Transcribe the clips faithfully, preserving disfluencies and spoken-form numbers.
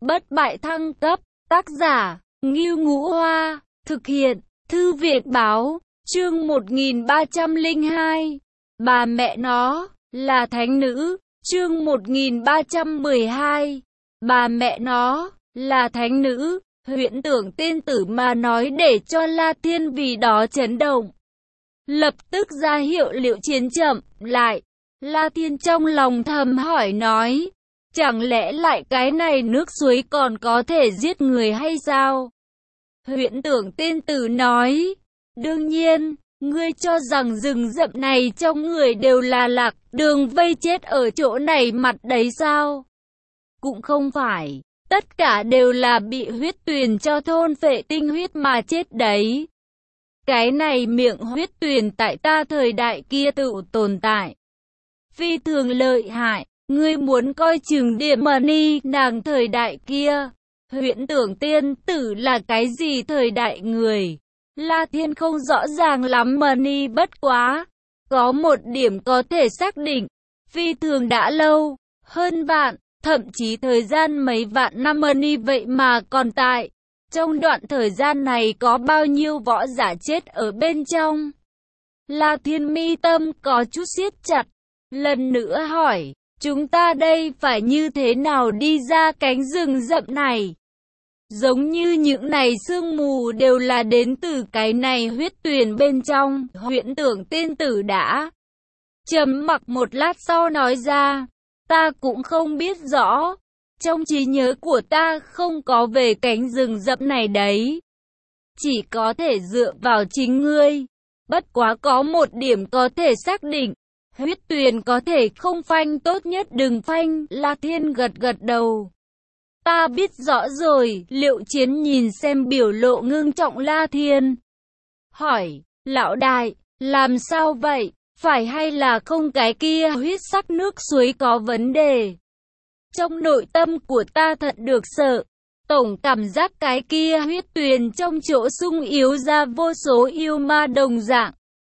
bất bại thăng cấp, tác giả, Ngưu Ngũ Hoa, thực hiện, Thư viện Báo, chương một nghìn ba trăm lẻ hai, bà mẹ nó, là thánh nữ, chương một nghìn ba trăm mười hai, bà mẹ nó, là thánh nữ, huyễn tưởng tiên tử mà nói để cho La Thiên vì đó chấn động. Lập tức ra hiệu Liệu Chiến chậm lại, La Thiên trong lòng thầm hỏi nói, chẳng lẽ lại cái này nước suối còn có thể giết người hay sao? Huyễn tưởng tiên tử nói, đương nhiên, ngươi cho rằng rừng rậm này trong người đều là lạc đường vây chết ở chỗ này mặt đấy sao? Cũng không phải, tất cả đều là bị huyết tuyền cho thôn phệ tinh huyết mà chết đấy. Cái này miệng huyết tuyền tại ta thời đại kia tự tồn tại. Phi thường lợi hại, ngươi muốn coi chừng điểm money nàng thời đại kia. Huyễn tưởng tiên tử là cái gì thời đại người? La Thiên không rõ ràng lắm money bất quá. Có một điểm có thể xác định, phi thường đã lâu, hơn vạn, thậm chí thời gian mấy vạn năm money vậy mà còn tại. Trong đoạn thời gian này có bao nhiêu võ giả chết ở bên trong? La Thiên mi tâm có chút siết chặt, lần nữa hỏi, chúng ta đây phải như thế nào đi ra cánh rừng rậm này? Giống như những này sương mù đều là đến từ cái này huyết tuyền bên trong, huyễn tưởng tiên tử đã trầm mặc một lát sau nói ra, ta cũng không biết rõ. Trong trí nhớ của ta không có về cánh rừng rậm này đấy. Chỉ có thể dựa vào chính ngươi. Bất quá có một điểm có thể xác định. Huyết tuyền có thể không phanh, tốt nhất đừng phanh. La Thiên gật gật đầu. Ta biết rõ rồi. Liệu Chiến nhìn xem biểu lộ ngưng trọng La Thiên. Hỏi, lão đại, làm sao vậy? Phải hay là không cái kia huyết sắc nước suối có vấn đề? Trong nội tâm của ta thật được sợ, tổng cảm giác cái kia huyết tuyền trong chỗ sung yếu ra vô số yêu ma đồng dạng.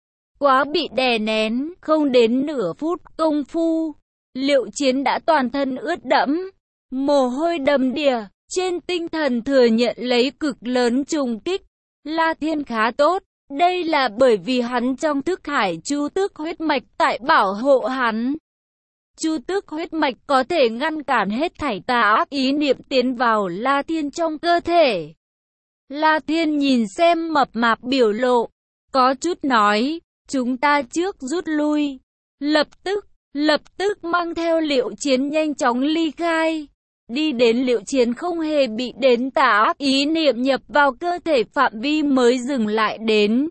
Quá bị đè nén, không đến nửa phút công phu, Liệu Chiến đã toàn thân ướt đẫm, mồ hôi đầm đìa, trên tinh thần thừa nhận lấy cực lớn trùng kích. La Thiên khá tốt, đây là bởi vì hắn trong thức hải chu tước huyết mạch tại bảo hộ hắn. Chu tước huyết mạch có thể ngăn cản hết thảy tà ác ý niệm tiến vào La Thiên trong cơ thể. La Thiên nhìn xem mập mạp biểu lộ, có chút nói, chúng ta trước rút lui. Lập tức, lập tức mang theo Liệu Chiến nhanh chóng ly khai. Đi đến Liệu Chiến không hề bị đến tà ác ý niệm nhập vào cơ thể phạm vi mới dừng lại đến.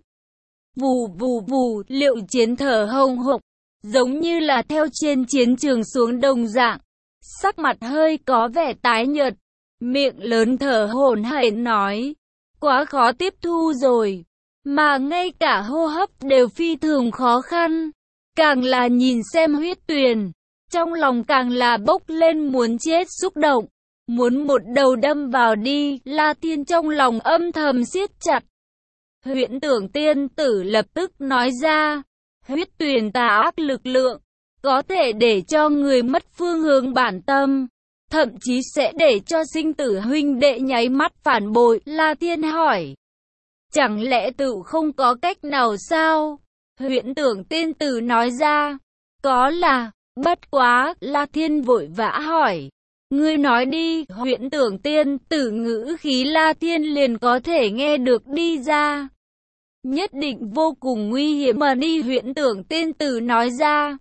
Vù vù vù, Liệu Chiến thở hồng hộc, giống như là theo trên chiến trường xuống đồng dạng, sắc mặt hơi có vẻ tái nhợt, miệng lớn thở hổn hển nói, quá khó tiếp thu rồi, mà ngay cả hô hấp đều phi thường khó khăn, càng là nhìn xem huyết tuyền, trong lòng càng là bốc lên muốn chết xúc động, muốn một đầu đâm vào đi. La Thiên trong lòng âm thầm siết chặt. Huyễn tưởng tiên tử lập tức nói ra, huyết tuyền tà ác lực lượng, có thể để cho người mất phương hướng bản tâm, thậm chí sẽ để cho sinh tử huynh đệ nháy mắt phản bội. La Thiên hỏi, chẳng lẽ tự không có cách nào sao? Huyễn tưởng tiên tử nói ra, có là, bất quá. La Thiên vội vã hỏi, ngươi nói đi. Huyễn tưởng tiên tử ngữ khí La Thiên liền có thể nghe được đi ra. Nhất định vô cùng nguy hiểm mà đi. Huyễn tưởng tiên tử nói ra,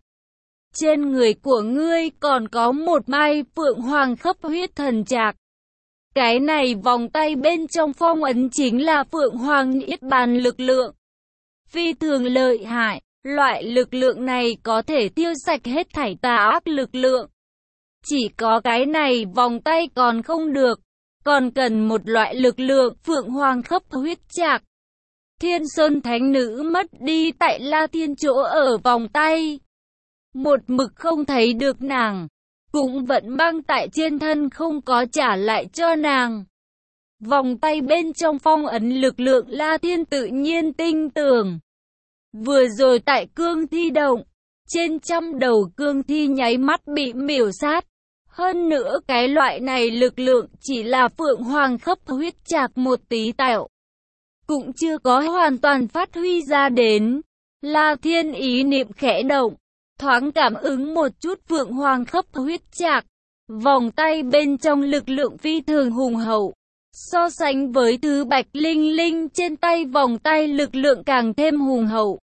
trên người của ngươi còn có một mai phượng hoàng khắp huyết thần trạc. Cái này vòng tay bên trong phong ấn chính là phượng hoàng niết bàn lực lượng. Phi thường lợi hại, loại lực lượng này có thể tiêu sạch hết thảy tà ác lực lượng. Chỉ có cái này vòng tay còn không được, còn cần một loại lực lượng phượng hoàng khắp huyết trạc. Thiên Sơn Thánh Nữ mất đi tại La Thiên chỗ ở vòng tay. Một mực không thấy được nàng, cũng vẫn băng tại trên thân không có trả lại cho nàng. Vòng tay bên trong phong ấn lực lượng La Thiên tự nhiên tinh tường. Vừa rồi tại cương thi động, trên trăm đầu cương thi nháy mắt bị miểu sát. Hơn nữa cái loại này lực lượng chỉ là phượng hoàng khắp huyết chạc một tí tẹo, cũng chưa có hoàn toàn phát huy ra đến. La Thiên ý niệm khẽ động, thoáng cảm ứng một chút phượng hoàng khắp huyết chạc, vòng tay bên trong lực lượng phi thường hùng hậu. So sánh với thứ bạch linh linh trên tay, vòng tay lực lượng càng thêm hùng hậu.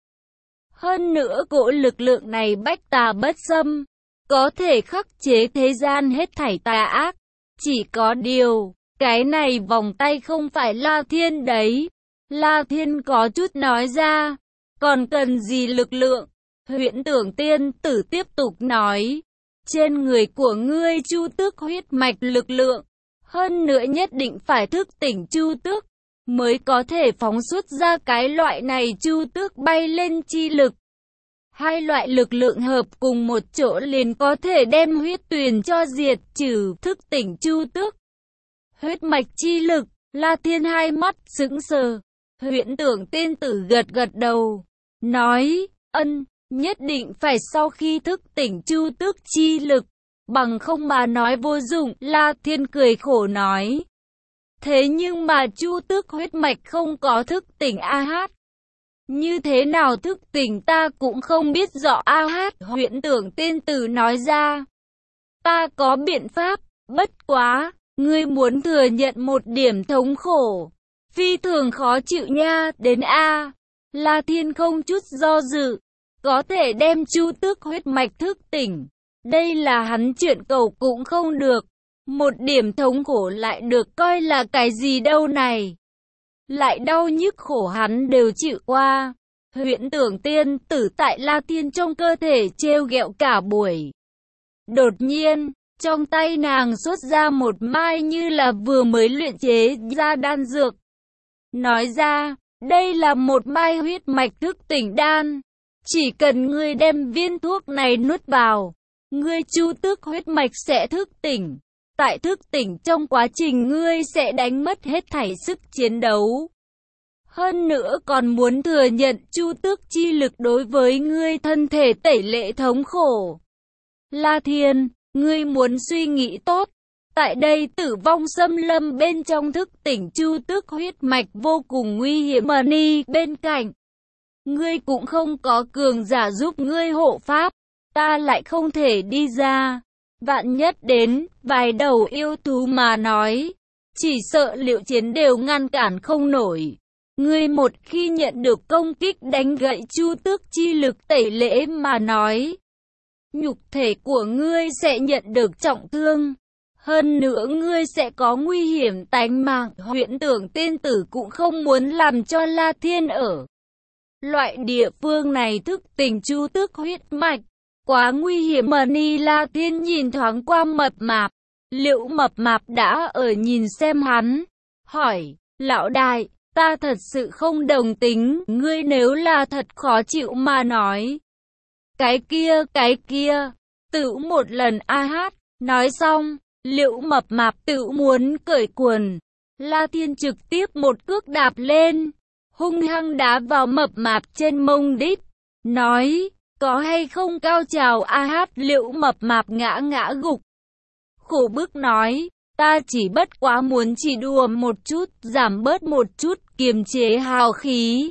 Hơn nữa cỗ lực lượng này bách tà bất xâm, có thể khắc chế thế gian hết thảy tà ác. Chỉ có điều, cái này vòng tay không phải La Thiên đấy. La Thiên có chút nói ra, còn cần gì lực lượng? Huyễn Tưởng tiên tử tiếp tục nói, trên người của ngươi chu tước huyết mạch lực lượng, hơn nữa nhất định phải thức tỉnh chu tước, mới có thể phóng xuất ra cái loại này chu tước bay lên chi lực. Hai loại lực lượng hợp cùng một chỗ liền có thể đem huyết tuyền cho diệt trừ, thức tỉnh chu tước. Huyết mạch chi lực, La Thiên hai mắt sững sờ. Huyễn Tưởng tiên tử gật gật đầu, nói, ân, nhất định phải sau khi thức tỉnh chu tước chi lực, bằng không mà nói vô dụng. La Thiên cười khổ nói, thế nhưng mà chu tước huyết mạch không có thức tỉnh a hát. Như thế nào thức tỉnh ta cũng không biết rõ a hát. Huyễn Tưởng tiên tử nói ra, ta có biện pháp, bất quá, ngươi muốn thừa nhận một điểm thống khổ, phi thường khó chịu nha, đến a. La Thiên không chút do dự, có thể đem chu tước huyết mạch thức tỉnh. Đây là hắn chuyện cầu cũng không được. Một điểm thống khổ lại được coi là cái gì đâu này. Lại đau nhức khổ hắn đều chịu qua. Huyễn Tưởng tiên tử tại La Thiên trong cơ thể trêu ghẹo cả buổi. Đột nhiên, trong tay nàng xuất ra một mai như là vừa mới luyện chế ra đan dược. Nói ra, đây là một mai huyết mạch thức tỉnh đan. Chỉ cần ngươi đem viên thuốc này nuốt vào, ngươi chu tước huyết mạch sẽ thức tỉnh. Tại thức tỉnh trong quá trình ngươi sẽ đánh mất hết thảy sức chiến đấu. Hơn nữa còn muốn thừa nhận chu tước chi lực đối với ngươi thân thể tẩy lệ thống khổ. La Thiên, ngươi muốn suy nghĩ tốt. Tại đây tử vong xâm lâm bên trong thức tỉnh chu tước huyết mạch vô cùng nguy hiểm, mà ni bên cạnh. Ngươi cũng không có cường giả giúp ngươi hộ pháp, ta lại không thể đi ra. Vạn nhất đến, vài đầu yêu thú mà nói, chỉ sợ liệu chiến đều ngăn cản không nổi. Ngươi một khi nhận được công kích đánh gãy chu tước chi lực tẩy lễ mà nói, nhục thể của ngươi sẽ nhận được trọng thương. Hơn nữa ngươi sẽ có nguy hiểm tánh mạng. Huyễn Tưởng tiên tử cũng không muốn làm cho La Thiên ở loại địa phương này thức tỉnh chu tước huyết mạch. Quá nguy hiểm mà ni. La Thiên nhìn thoáng qua Mập Mạp. Liệu Mập Mạp đã ở nhìn xem hắn, hỏi, lão đại, ta thật sự không đồng tính, ngươi nếu là thật khó chịu mà nói. Cái kia, cái kia, tự một lần a hát. Nói xong, Liệu Mập Mạp tự muốn cởi quần. La Thiên trực tiếp một cước đạp lên, hung hăng đá vào Mập Mạp trên mông đít. Nói, có hay không cao trào a hát. Liệu Mập Mạp ngã ngã gục. Khổ bức nói, ta chỉ bất quá muốn chỉ đùa một chút, giảm bớt một chút, kiềm chế hào khí.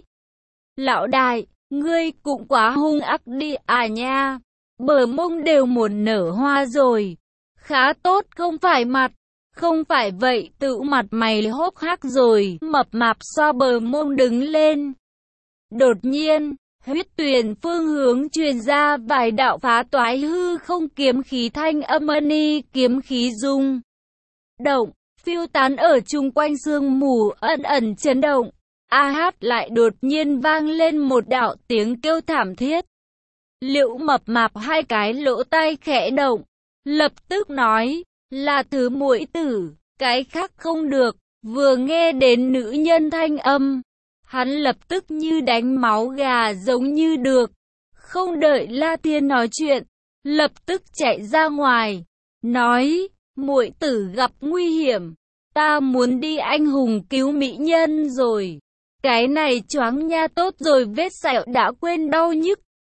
Lão đại, ngươi cũng quá hung ác đi à nha. Bờ mông đều muốn nở hoa rồi. Khá tốt không phải mặt. Không phải vậy tự mặt mày hốc hác rồi. Mập Mạp xoa bờ mông đứng lên. Đột nhiên, huyết tuyền phương hướng truyền ra vài đạo phá toái hư không kiếm khí, thanh âm ni kiếm khí rung động, phiêu tán ở chung quanh sương mù ẩn ẩn chấn động. A hát lại đột nhiên vang lên một đạo tiếng kêu thảm thiết. Liệu Mập Mạp hai cái lỗ tai khẽ động, lập tức nói, là thứ muội tử, cái khác không được. Vừa nghe đến nữ nhân thanh âm, hắn lập tức như đánh máu gà giống như được. Không đợi La Thiên nói chuyện, lập tức chạy ra ngoài, nói, muội tử gặp nguy hiểm, ta muốn đi anh hùng cứu mỹ nhân rồi. Cái này choáng nha, tốt rồi, vết sẹo đã quên đau nhức.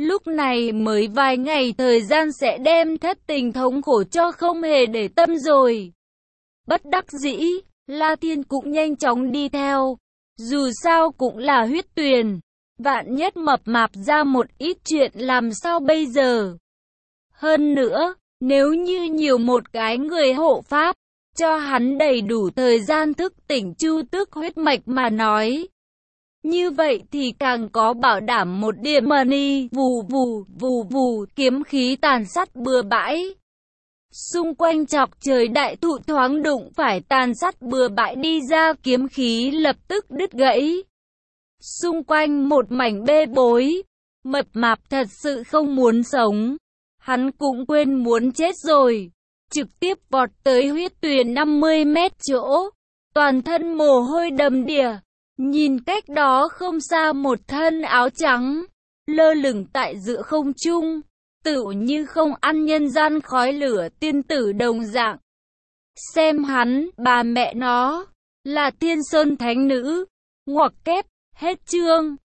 Lúc này mới vài ngày thời gian sẽ đem thất tình thống khổ cho không hề để tâm rồi. Bất đắc dĩ, La Thiên cũng nhanh chóng đi theo. Dù sao cũng là huyết tuyền. Vạn nhất mập mạp ra một ít chuyện làm sao bây giờ? Hơn nữa, nếu như nhiều một cái người hộ pháp, cho hắn đầy đủ thời gian thức tỉnh chu tước huyết mạch mà nói. Như vậy thì càng có bảo đảm một điểm money, vù vù, vù vù, kiếm khí tàn sát bừa bãi. Xung quanh chọc trời đại thụ thoáng đụng phải tàn sát bừa bãi đi ra kiếm khí lập tức đứt gãy. Xung quanh một mảnh bê bối, mập mạp thật sự không muốn sống. Hắn cũng quên muốn chết rồi. Trực tiếp vọt tới huyết tuyền năm mươi mét chỗ. Toàn thân mồ hôi đầm đìa. Nhìn cách đó không xa một thân áo trắng. Lơ lửng tại giữa không trung. Tựu như không ăn nhân gian khói lửa tiên tử đồng dạng. Xem hắn, bà mẹ nó. Là Thiên Sơn Thánh Nữ. Ngoặc kép, hết chương.